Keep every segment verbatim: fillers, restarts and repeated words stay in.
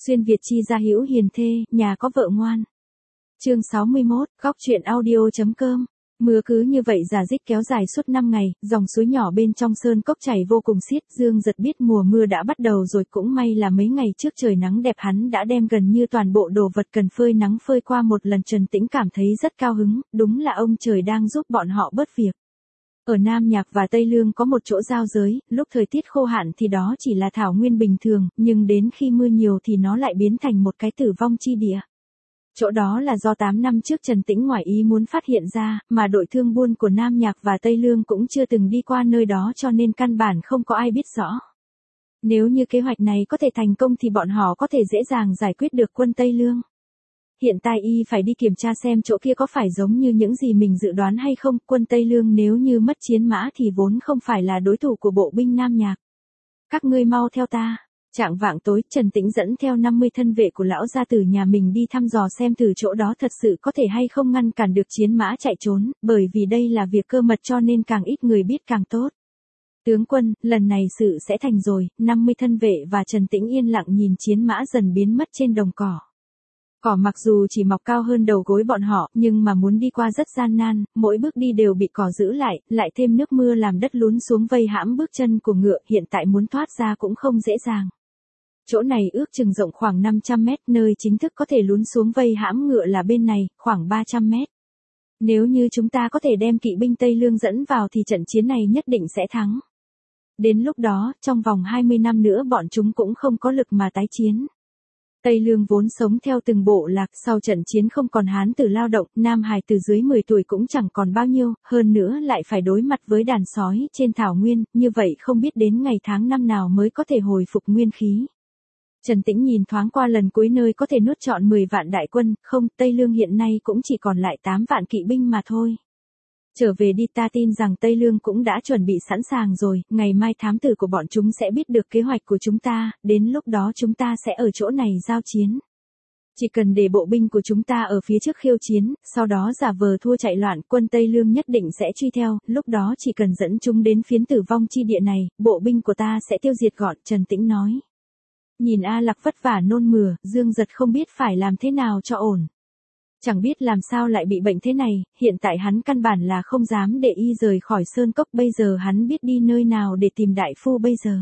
Xuyên Việt chi ra hữu hiền thê, nhà có vợ ngoan. Chương sáu mươi mốt, góc truyện audio.com. Mưa cứ như vậy rả rích kéo dài suốt năm ngày, dòng suối nhỏ bên trong sơn cốc chảy vô cùng xiết. Dương Giật biết mùa mưa đã bắt đầu rồi, cũng may là mấy ngày trước trời nắng đẹp hắn đã đem gần như toàn bộ đồ vật cần phơi nắng phơi qua một lần. Trần Tĩnh cảm thấy rất cao hứng, đúng là ông trời đang giúp bọn họ bớt việc. Ở Nam Nhạc và Tây Lương có một chỗ giao giới, lúc thời tiết khô hạn thì đó chỉ là thảo nguyên bình thường, nhưng đến khi mưa nhiều thì nó lại biến thành một cái tử vong chi địa. Chỗ đó là do tám năm trước Trần Tĩnh ngoài ý muốn phát hiện ra, mà đội thương buôn của Nam Nhạc và Tây Lương cũng chưa từng đi qua nơi đó, cho nên căn bản không có ai biết rõ. Nếu như kế hoạch này có thể thành công thì bọn họ có thể dễ dàng giải quyết được quân Tây Lương. Hiện tại y phải đi kiểm tra xem chỗ kia có phải giống như những gì mình dự đoán hay không. Quân Tây Lương nếu như mất chiến mã thì vốn không phải là đối thủ của bộ binh Nam Nhạc. Các ngươi mau theo ta. Chạng vạng tối, Trần Tĩnh dẫn theo năm mươi thân vệ của lão gia tử nhà mình đi thăm dò xem từ chỗ đó thật sự có thể hay không ngăn cản được chiến mã chạy trốn, bởi vì đây là việc cơ mật cho nên càng ít người biết càng tốt. Tướng quân, lần này sự sẽ thành rồi. Năm mươi thân vệ và Trần Tĩnh yên lặng nhìn chiến mã dần biến mất trên đồng cỏ. Cỏ mặc dù chỉ mọc cao hơn đầu gối bọn họ, nhưng mà muốn đi qua rất gian nan, mỗi bước đi đều bị cỏ giữ lại, lại thêm nước mưa làm đất lún xuống vây hãm bước chân của ngựa, hiện tại muốn thoát ra cũng không dễ dàng. Chỗ này ước chừng rộng khoảng năm trăm mét, nơi chính thức có thể lún xuống vây hãm ngựa là bên này, khoảng ba trăm mét. Nếu như chúng ta có thể đem kỵ binh Tây Lương dẫn vào thì trận chiến này nhất định sẽ thắng. Đến lúc đó, trong vòng hai mươi năm nữa bọn chúng cũng không có lực mà tái chiến. Tây Lương vốn sống theo từng bộ lạc, sau trận chiến không còn hán tử lao động, nam hài từ dưới mười tuổi cũng chẳng còn bao nhiêu, hơn nữa lại phải đối mặt với đàn sói trên thảo nguyên, như vậy không biết đến ngày tháng năm nào mới có thể hồi phục nguyên khí. Trần Tĩnh nhìn thoáng qua lần cuối nơi có thể nuốt trọn mười vạn đại quân, không, Tây Lương hiện nay cũng chỉ còn lại tám vạn kỵ binh mà thôi. Trở về đi, ta tin rằng Tây Lương cũng đã chuẩn bị sẵn sàng rồi, ngày mai thám tử của bọn chúng sẽ biết được kế hoạch của chúng ta, đến lúc đó chúng ta sẽ ở chỗ này giao chiến. Chỉ cần để bộ binh của chúng ta ở phía trước khiêu chiến, sau đó giả vờ thua chạy loạn, quân Tây Lương nhất định sẽ truy theo, lúc đó chỉ cần dẫn chúng đến phiến tử vong chi địa này, bộ binh của ta sẽ tiêu diệt gọn, Trần Tĩnh nói. Nhìn A Lạc vất vả nôn mửa, Dương Giật không biết phải làm thế nào cho ổn. Chẳng biết làm sao lại bị bệnh thế này, hiện tại hắn căn bản là không dám để y rời khỏi sơn cốc, bây giờ hắn biết đi nơi nào để tìm đại phu bây giờ.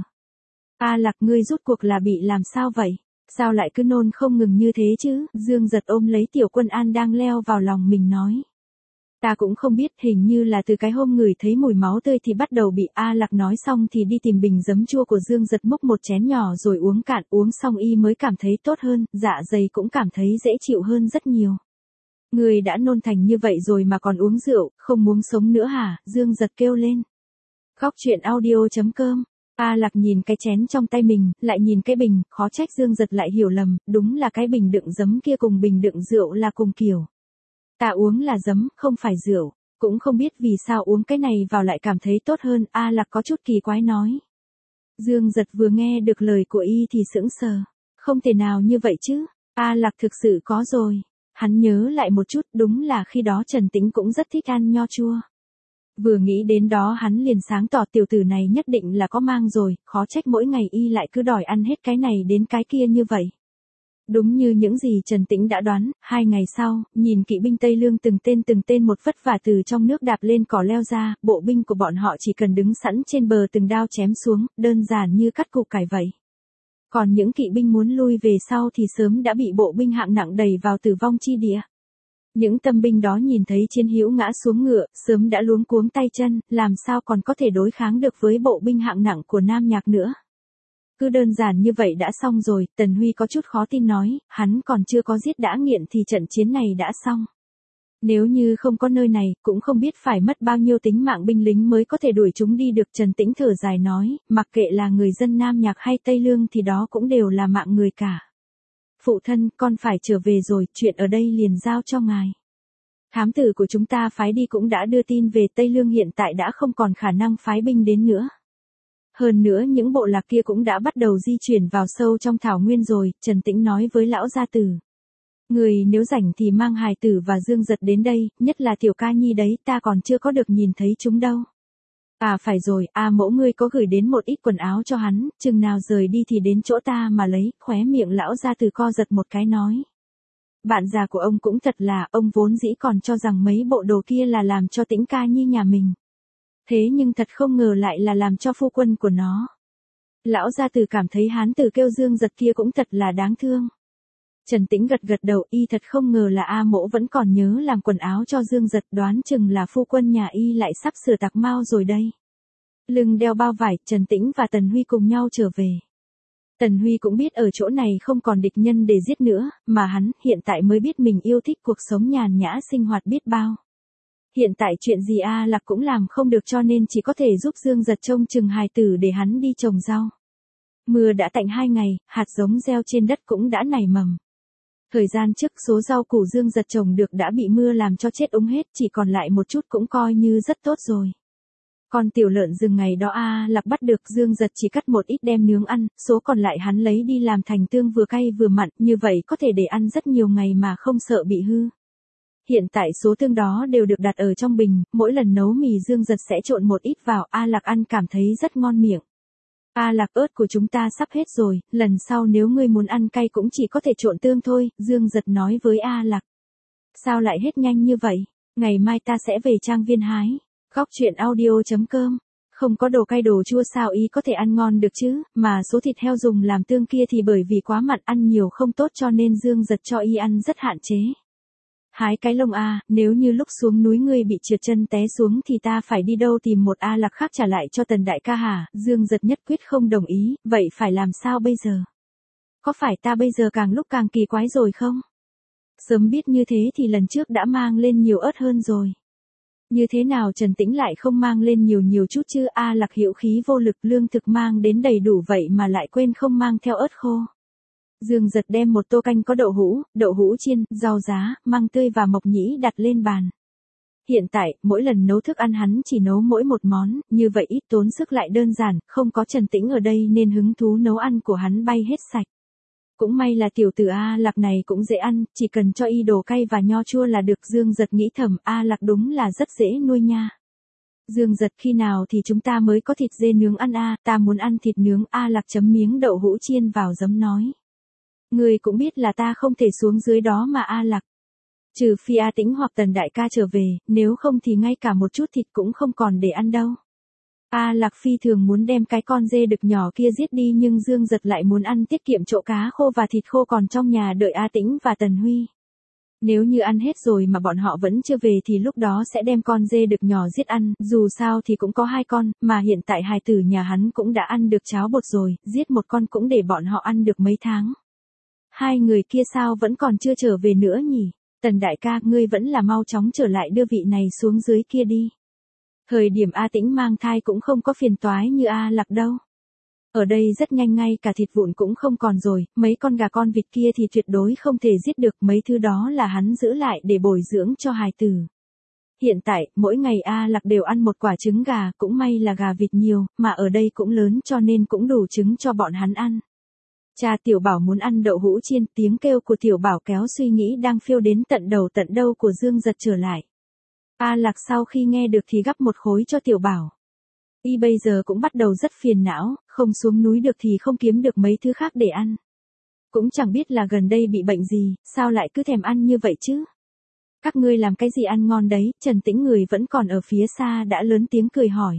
A Lạc, ngươi rút cuộc là bị làm sao vậy? Sao lại cứ nôn không ngừng như thế chứ? Dương Giật ôm lấy Tiểu Quân An đang leo vào lòng mình nói. Ta cũng không biết, hình như là từ cái hôm ngửi thấy mùi máu tươi thì bắt đầu bị. A Lạc nói xong thì đi tìm bình giấm chua của Dương Giật, múc một chén nhỏ rồi uống cạn, uống xong y mới cảm thấy tốt hơn, dạ dày cũng cảm thấy dễ chịu hơn rất nhiều. Người đã nôn thành như vậy rồi mà còn uống rượu, không muốn sống nữa hả? Dương Giật kêu lên. Góc truyện audio.com. A Lạc nhìn cái chén trong tay mình, lại nhìn cái bình, khó trách Dương Giật lại hiểu lầm, đúng là cái bình đựng giấm kia cùng bình đựng rượu là cùng kiểu. Ta uống là giấm, không phải rượu, cũng không biết vì sao uống cái này vào lại cảm thấy tốt hơn, A Lạc có chút kỳ quái nói. Dương Giật vừa nghe được lời của y thì sững sờ, không thể nào như vậy chứ, A Lạc thực sự có rồi. Hắn nhớ lại một chút, đúng là khi đó Trần Tĩnh cũng rất thích ăn nho chua. Vừa nghĩ đến đó hắn liền sáng tỏ, tiểu tử này nhất định là có mang rồi, khó trách mỗi ngày y lại cứ đòi ăn hết cái này đến cái kia như vậy. Đúng như những gì Trần Tĩnh đã đoán, hai ngày sau, nhìn kỵ binh Tây Lương từng tên từng tên một vất vả từ trong nước đạp lên cỏ leo ra, bộ binh của bọn họ chỉ cần đứng sẵn trên bờ từng đao chém xuống, đơn giản như cắt củ cải vậy. Còn những kỵ binh muốn lui về sau thì sớm đã bị bộ binh hạng nặng đẩy vào tử vong chi địa. Những tâm binh đó nhìn thấy chiến hữu ngã xuống ngựa, sớm đã luống cuống tay chân, làm sao còn có thể đối kháng được với bộ binh hạng nặng của Nam Nhạc nữa. Cứ đơn giản như vậy đã xong rồi, Tần Huy có chút khó tin nói, hắn còn chưa có giết đã nghiện thì trận chiến này đã xong. Nếu như không có nơi này, cũng không biết phải mất bao nhiêu tính mạng binh lính mới có thể đuổi chúng đi được. Trần Tĩnh thở dài nói, mặc kệ là người dân Nam Nhạc hay Tây Lương thì đó cũng đều là mạng người cả. Phụ thân, con phải trở về rồi, chuyện ở đây liền giao cho ngài. Thám tử của chúng ta phái đi cũng đã đưa tin về Tây Lương hiện tại đã không còn khả năng phái binh đến nữa. Hơn nữa những bộ lạc kia cũng đã bắt đầu di chuyển vào sâu trong thảo nguyên rồi, Trần Tĩnh nói với lão gia tử. Người nếu rảnh thì mang hài tử và Dương Giật đến đây, nhất là Tiểu Ca Nhi đấy, ta còn chưa có được nhìn thấy chúng đâu. À phải rồi, A Mỗ ngươi có gửi đến một ít quần áo cho hắn, chừng nào rời đi thì đến chỗ ta mà lấy, khóe miệng lão gia từ co giật một cái nói. Bạn già của ông cũng thật là, ông vốn dĩ còn cho rằng mấy bộ đồ kia là làm cho Tĩnh Ca Nhi nhà mình. Thế nhưng thật không ngờ lại là làm cho phu quân của nó. Lão gia từ cảm thấy hán tử kêu Dương Giật kia cũng thật là đáng thương. Trần Tĩnh gật gật đầu, y thật không ngờ là A Mỗ vẫn còn nhớ làm quần áo cho Dương Giật, đoán chừng là phu quân nhà y lại sắp sửa tạc mao rồi đây. Lưng đeo bao vải, Trần Tĩnh và Tần Huy cùng nhau trở về. Tần Huy cũng biết ở chỗ này không còn địch nhân để giết nữa, mà hắn hiện tại mới biết mình yêu thích cuộc sống nhàn nhã sinh hoạt biết bao. Hiện tại chuyện gì A Lạc cũng làm không được cho nên chỉ có thể giúp Dương Giật trông chừng hài tử để hắn đi trồng rau. Mưa đã tạnh hai ngày, hạt giống gieo trên đất cũng đã nảy mầm. Thời gian trước số rau củ Dương Giật trồng được đã bị mưa làm cho chết úng hết, chỉ còn lại một chút cũng coi như rất tốt rồi. Con tiểu lợn rừng ngày đó A Lạc bắt được Dương Giật chỉ cắt một ít đem nướng ăn, số còn lại hắn lấy đi làm thành tương vừa cay vừa mặn, như vậy có thể để ăn rất nhiều ngày mà không sợ bị hư. Hiện tại số tương đó đều được đặt ở trong bình, mỗi lần nấu mì Dương Giật sẽ trộn một ít vào, A Lạc ăn cảm thấy rất ngon miệng. A Lạc, ớt của chúng ta sắp hết rồi, lần sau nếu ngươi muốn ăn cay cũng chỉ có thể trộn tương thôi, Dương Giật nói với A Lạc. Sao lại hết nhanh như vậy, ngày mai ta sẽ về trang viên hái. Góc truyện audio chấm com. Không có đồ cay đồ chua sao y có thể ăn ngon được chứ, mà số thịt heo dùng làm tương kia thì bởi vì quá mặn ăn nhiều không tốt cho nên Dương Giật cho y ăn rất hạn chế. Hái cái lông A, nếu như lúc xuống núi ngươi bị trượt chân té xuống thì ta phải đi đâu tìm một A Lạc khác trả lại cho Tần đại ca hả? Dương Giật nhất quyết không đồng ý, vậy phải làm sao bây giờ? Có phải ta bây giờ càng lúc càng kỳ quái rồi không? Sớm biết như thế thì lần trước đã mang lên nhiều ớt hơn rồi. Như thế nào Trần Tĩnh lại không mang lên nhiều nhiều chút chứ? A Lạc hữu khí vô lực, lương thực mang đến đầy đủ vậy mà lại quên không mang theo ớt khô. Dương Giật đem một tô canh có đậu hũ, đậu hũ chiên, rau giá, măng tươi và mộc nhĩ đặt lên bàn. Hiện tại, mỗi lần nấu thức ăn hắn chỉ nấu mỗi một món, như vậy ít tốn sức lại đơn giản, không có Trần Tĩnh ở đây nên hứng thú nấu ăn của hắn bay hết sạch. Cũng may là tiểu tử A Lạc này cũng dễ ăn, chỉ cần cho y đồ cay và nho chua là được. Dương Giật nghĩ thầm, A Lạc đúng là rất dễ nuôi nha. Dương Giật, khi nào thì chúng ta mới có thịt dê nướng ăn a? Ta muốn ăn thịt nướng. A Lạc chấm miếng đậu hũ chiên vào giấm nói. Ngươi cũng biết là ta không thể xuống dưới đó mà A Lạc. Trừ phi A Tĩnh hoặc Tần đại ca trở về, nếu không thì ngay cả một chút thịt cũng không còn để ăn đâu. A Lạc phi thường muốn đem cái con dê đực nhỏ kia giết đi nhưng Dương Giật lại muốn ăn tiết kiệm chỗ cá khô và thịt khô còn trong nhà đợi A Tĩnh và Tần Huy. Nếu như ăn hết rồi mà bọn họ vẫn chưa về thì lúc đó sẽ đem con dê đực nhỏ giết ăn, dù sao thì cũng có hai con, mà hiện tại hài tử nhà hắn cũng đã ăn được cháo bột rồi, giết một con cũng để bọn họ ăn được mấy tháng. Hai người kia sao vẫn còn chưa trở về nữa nhỉ? Tần đại ca, ngươi vẫn là mau chóng trở lại đưa vị này xuống dưới kia đi. Thời điểm A Tĩnh mang thai cũng không có phiền toái như A Lạc đâu. Ở đây rất nhanh, ngay cả thịt vụn cũng không còn rồi, mấy con gà con vịt kia thì tuyệt đối không thể giết được, mấy thứ đó là hắn giữ lại để bồi dưỡng cho hài tử. Hiện tại, mỗi ngày A Lạc đều ăn một quả trứng gà, cũng may là gà vịt nhiều, mà ở đây cũng lớn cho nên cũng đủ trứng cho bọn hắn ăn. Cha Tiểu Bảo muốn ăn đậu hũ chiên, tiếng kêu của Tiểu Bảo kéo suy nghĩ đang phiêu đến tận đầu tận đâu của Dương Giật trở lại. A Lạc sau khi nghe được thì gắp một khối cho Tiểu Bảo. Y bây giờ cũng bắt đầu rất phiền não, không xuống núi được thì không kiếm được mấy thứ khác để ăn. Cũng chẳng biết là gần đây bị bệnh gì, sao lại cứ thèm ăn như vậy chứ? Các ngươi làm cái gì ăn ngon đấy? Trần Tĩnh người vẫn còn ở phía xa đã lớn tiếng cười hỏi.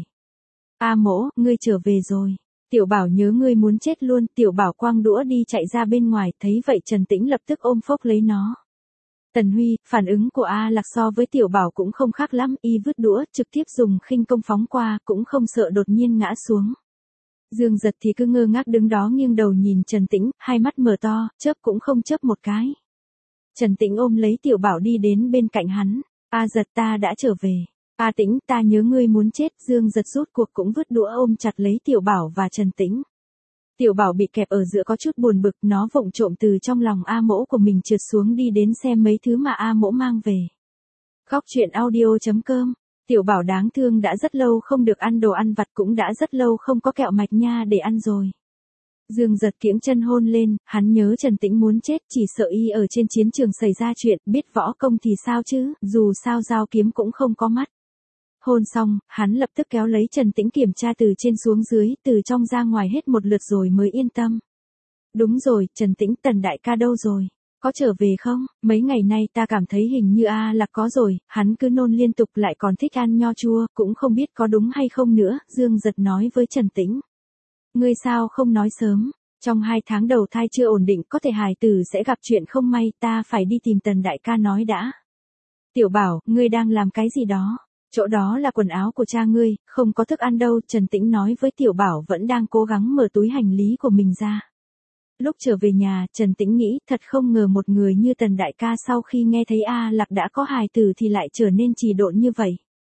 A Mỗ, ngươi trở về rồi. Tiểu Bảo nhớ ngươi muốn chết luôn. Tiểu Bảo quăng đũa đi chạy ra bên ngoài, thấy vậy Trần Tĩnh lập tức ôm phốc lấy nó. Tần Huy, phản ứng của A Lạc so với Tiểu Bảo cũng không khác lắm, y vứt đũa, trực tiếp dùng khinh công phóng qua, cũng không sợ đột nhiên ngã xuống. Dương Giật thì cứ ngơ ngác đứng đó nghiêng đầu nhìn Trần Tĩnh, hai mắt mở to, chớp cũng không chớp một cái. Trần Tĩnh ôm lấy Tiểu Bảo đi đến bên cạnh hắn. A Giật, ta đã trở về. A Tĩnh, ta nhớ ngươi muốn chết. Dương Giật rút cuộc cũng vứt đũa ôm chặt lấy Tiểu Bảo và Trần Tĩnh. Tiểu Bảo bị kẹp ở giữa có chút buồn bực, nó vụng trộm từ trong lòng A Mỗ của mình trượt xuống đi đến xem mấy thứ mà A Mỗ mang về. Góc truyện audio chấm com. Tiểu Bảo đáng thương đã rất lâu không được ăn đồ ăn vặt, cũng đã rất lâu không có kẹo mạch nha để ăn rồi. Dương Giật kiễng chân hôn lên, hắn nhớ Trần Tĩnh muốn chết, chỉ sợ y ở trên chiến trường xảy ra chuyện, biết võ công thì sao chứ, dù sao dao kiếm cũng không có mắt. Hôn xong, hắn lập tức kéo lấy Trần Tĩnh kiểm tra từ trên xuống dưới, từ trong ra ngoài hết một lượt rồi mới yên tâm. Đúng rồi, Trần Tĩnh, Tần đại ca đâu rồi? Có trở về không? Mấy ngày nay ta cảm thấy hình như A Lạc có rồi, hắn cứ nôn liên tục lại còn thích ăn nho chua, cũng không biết có đúng hay không nữa, Dương Giật nói với Trần Tĩnh. Ngươi sao không nói sớm? Trong hai tháng đầu thai chưa ổn định, có thể hài tử sẽ gặp chuyện không may, ta phải đi tìm Tần đại ca nói đã. Tiểu Bảo, ngươi đang làm cái gì đó? Chỗ đó là quần áo của cha ngươi, không có thức ăn đâu, Trần Tĩnh nói với Tiểu Bảo vẫn đang cố gắng mở túi hành lý của mình ra. Lúc trở về nhà, Trần Tĩnh nghĩ thật không ngờ một người như Tần đại ca sau khi nghe thấy A Lạc đã có hài tử thì lại trở nên trì độn như vậy.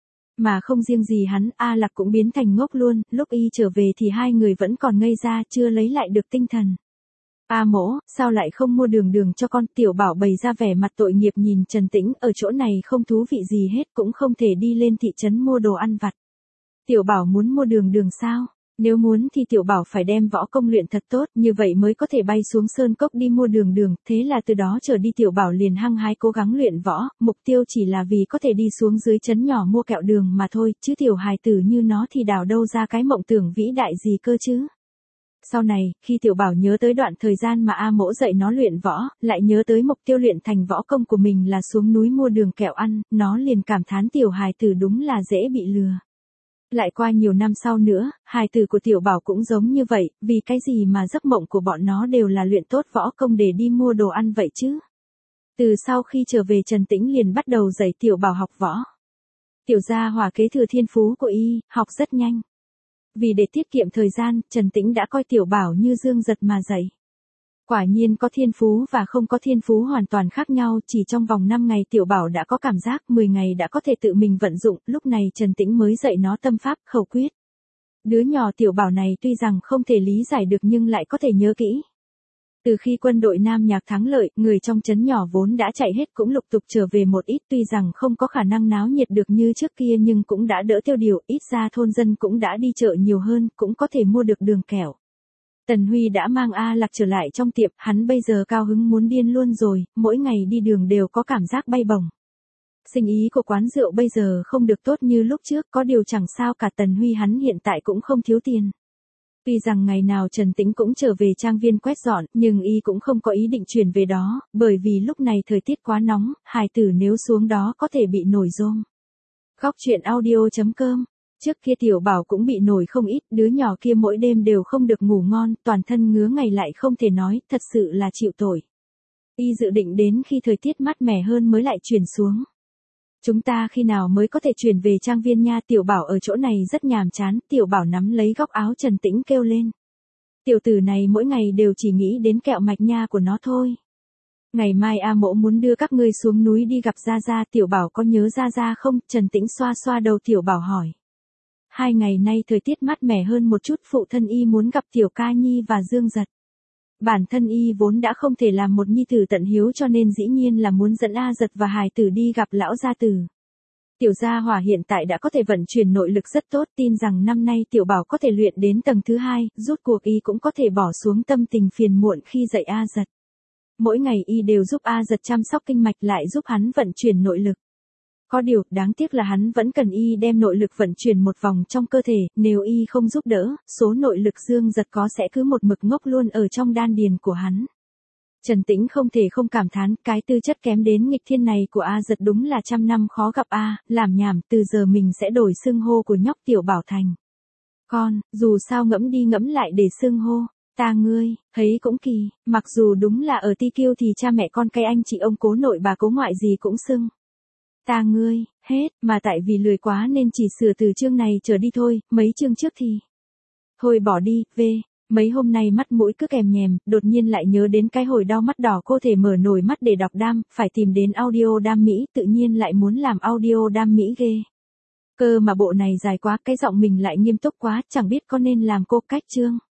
Mà không riêng gì hắn, A Lạc cũng biến thành ngốc luôn, lúc y trở về thì hai người vẫn còn ngây ra chưa lấy lại được tinh thần. A mỗ, sao lại không mua đường đường cho con? Tiểu Bảo bày ra vẻ mặt tội nghiệp nhìn Trần Tĩnh, ở chỗ này không thú vị gì hết, cũng không thể đi lên thị trấn mua đồ ăn vặt. Tiểu Bảo muốn mua đường đường sao? Nếu muốn thì Tiểu Bảo phải đem võ công luyện thật tốt, như vậy mới có thể bay xuống sơn cốc đi mua đường đường, thế là từ đó trở đi Tiểu Bảo liền hăng hái cố gắng luyện võ, mục tiêu chỉ là vì có thể đi xuống dưới trấn nhỏ mua kẹo đường mà thôi, chứ tiểu hài tử như nó thì đào đâu ra cái mộng tưởng vĩ đại gì cơ chứ. Sau này, khi Tiểu Bảo nhớ tới đoạn thời gian mà A mỗ dạy nó luyện võ, lại nhớ tới mục tiêu luyện thành võ công của mình là xuống núi mua đường kẹo ăn, nó liền cảm thán tiểu hài tử đúng là dễ bị lừa. Lại qua nhiều năm sau nữa, hài tử của Tiểu Bảo cũng giống như vậy, vì cái gì mà giấc mộng của bọn nó đều là luyện tốt võ công để đi mua đồ ăn vậy chứ. Từ sau khi trở về Trần Tĩnh liền bắt đầu dạy Tiểu Bảo học võ. Tiểu gia hỏa kế thừa thiên phú của y, học rất nhanh. Vì để tiết kiệm thời gian, Trần Tĩnh đã coi Tiểu Bảo như Dương Giật mà dạy. Quả nhiên có thiên phú và không có thiên phú hoàn toàn khác nhau, chỉ trong vòng năm ngày Tiểu Bảo đã có cảm giác, mười ngày đã có thể tự mình vận dụng, lúc này Trần Tĩnh mới dạy nó tâm pháp, khẩu quyết. Đứa nhỏ Tiểu Bảo này tuy rằng không thể lý giải được nhưng lại có thể nhớ kỹ. Từ khi quân đội Nam Nhạc thắng lợi, người trong trấn nhỏ vốn đã chạy hết cũng lục tục trở về một ít, tuy rằng không có khả năng náo nhiệt được như trước kia nhưng cũng đã đỡ tiêu điều, ít ra thôn dân cũng đã đi chợ nhiều hơn, cũng có thể mua được đường kẹo. Tần Huy đã mang A Lạc trở lại trong tiệm, hắn bây giờ cao hứng muốn điên luôn rồi, mỗi ngày đi đường đều có cảm giác bay bổng. Sinh ý của quán rượu bây giờ không được tốt như lúc trước, có điều chẳng sao cả, Tần Huy hắn hiện tại cũng không thiếu tiền. Tuy rằng ngày nào Trần Tĩnh cũng trở về trang viên quét dọn, nhưng y cũng không có ý định chuyển về đó, bởi vì lúc này thời tiết quá nóng, hài tử nếu xuống đó có thể bị nổi rôm. Góc truyện audio chấm com. Trước kia Tiểu Bảo cũng bị nổi không ít, đứa nhỏ kia mỗi đêm đều không được ngủ ngon, toàn thân ngứa ngày lại không thể nói, thật sự là chịu tội. Y dự định đến khi thời tiết mát mẻ hơn mới lại chuyển xuống. Chúng ta khi nào mới có thể chuyển về trang viên nha? Tiểu Bảo ở chỗ này rất nhàm chán, Tiểu Bảo nắm lấy góc áo Trần Tĩnh kêu lên. Tiểu tử này mỗi ngày đều chỉ nghĩ đến kẹo mạch nha của nó thôi. Ngày mai A mỗ muốn đưa các ngươi xuống núi đi gặp Gia Gia, Tiểu Bảo có nhớ Gia Gia không? Trần Tĩnh xoa xoa đầu Tiểu Bảo hỏi. Hai ngày nay thời tiết mát mẻ hơn một chút, phụ thân y muốn gặp Tiểu Ca Nhi và Dương Giật. Bản thân y vốn đã không thể làm một nhi tử tận hiếu cho nên dĩ nhiên là muốn dẫn A Giật và hài tử đi gặp lão gia tử. Tiểu gia hỏa hiện tại đã có thể vận chuyển nội lực rất tốt, tin rằng năm nay Tiểu Bảo có thể luyện đến tầng thứ hai, rút cuộc y cũng có thể bỏ xuống tâm tình phiền muộn khi dạy A Giật. Mỗi ngày y đều giúp A Giật chăm sóc kinh mạch lại giúp hắn vận chuyển nội lực. Có điều, đáng tiếc là hắn vẫn cần y đem nội lực vận chuyển một vòng trong cơ thể, nếu y không giúp đỡ, số nội lực Dương Giật có sẽ cứ một mực ngốc luôn ở trong đan điền của hắn. Trần Tĩnh không thể không cảm thán, cái tư chất kém đến nghịch thiên này của A Giật đúng là trăm năm khó gặp A, làm nhảm, từ giờ mình sẽ đổi xưng hô của nhóc Tiểu Bảo thành con, dù sao ngẫm đi ngẫm lại để xưng hô. Ta ngươi, thấy cũng kỳ, mặc dù đúng là ở Ti Kiêu thì cha mẹ con cái anh chị ông cố nội bà cố ngoại gì cũng xưng. Ta ngươi, hết, mà tại vì lười quá nên chỉ sửa từ chương này trở đi thôi, mấy chương trước thì. Thôi bỏ đi, về, mấy hôm nay mắt mũi cứ kèm nhèm, đột nhiên lại nhớ đến cái hồi đau mắt đỏ cô thể mở nổi mắt để đọc đam, phải tìm đến audio đam Mỹ, tự nhiên lại muốn làm audio đam Mỹ ghê. Cơ mà bộ này dài quá, cái giọng mình lại nghiêm túc quá, chẳng biết có nên làm cô cách chương.